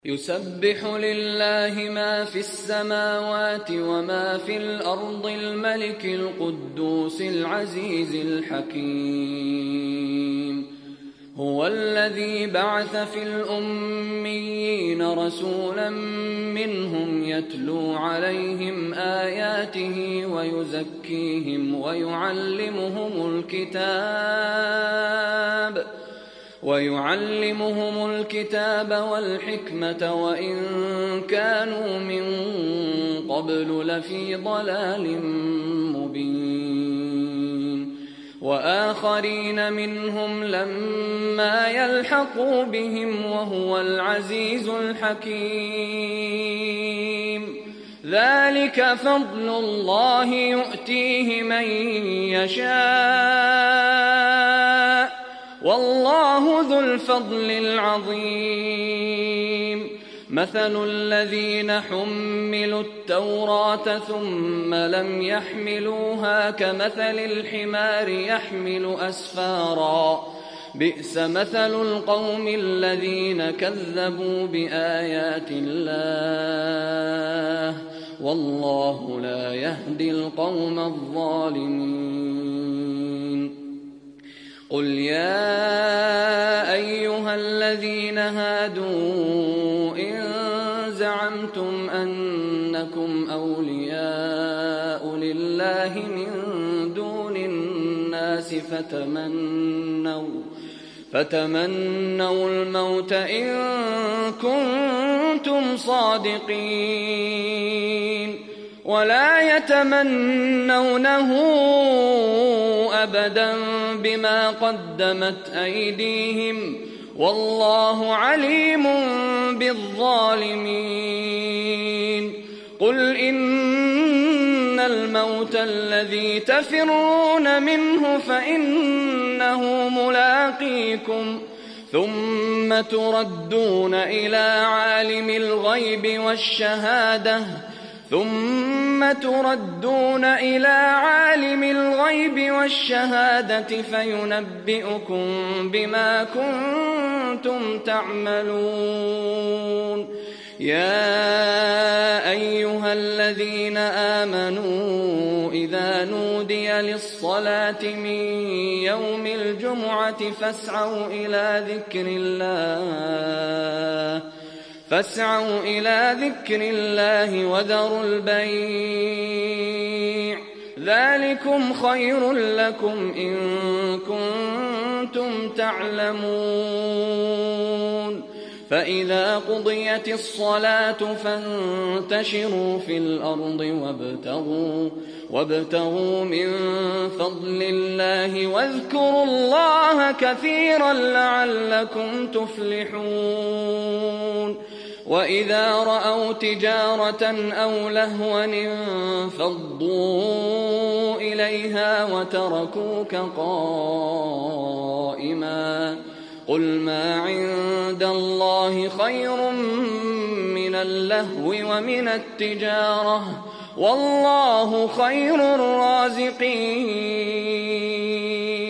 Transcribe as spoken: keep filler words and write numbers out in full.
يسبح لله ما في السماوات وما في الأرض الملك القدوس العزيز الحكيم. هو الذي بعث في الأميين رسولا منهم يتلو عليهم آياته ويزكيهم ويعلمهم الكتاب ويعلمهم الكتاب والحكمة وإن كانوا من قبل لفي ضلال مبين. وآخرين منهم لما يلحقوا بهم وهو العزيز الحكيم. ذلك فضل الله يؤتيه من يشاء والله ذو الفضل العظيم. مثل الذين حملوا التوراة ثم لم يحملوها كمثل الحمار يحمل أسفارا بئس مثل القوم الذين كذبوا بآيات الله والله لا يهدي القوم الظالمين. قل يا أيها الذين هادوا إن زعمتم أنكم أولياء لله من دون الناس فتمنوا فتمنوا الموت إن كنتم صادقين ولا يتمنونه أبدا بما قدمت أيديهم والله عليم بالظالمين. قل إن الموت الذي تفرون منه فإنه ملاقيكم ثم تردون إلى عالم الغيب والشهادة ثم تردون إلى عالم الغيب والشهادة فينبئكم بما كنتم تعملون. يا أيها الذين آمنوا إذا نودي للصلاة من يوم الجمعة فاسعوا إلى ذكر الله فاسعوا إلى ذكر الله وذروا البيع ذلكم خير لكم إن كنتم تعلمون. فإذا قضيت الصلاة فانتشروا في الأرض وابتغوا, وابتغوا من فضل الله واذكروا الله كثيرا لعلكم تفلحون. وإذا رأوا تجارة أو لهوا انفضوا إليها وتركوك قائما قل ما عند الله خير من اللهو ومن التجارة والله خير الرازقين.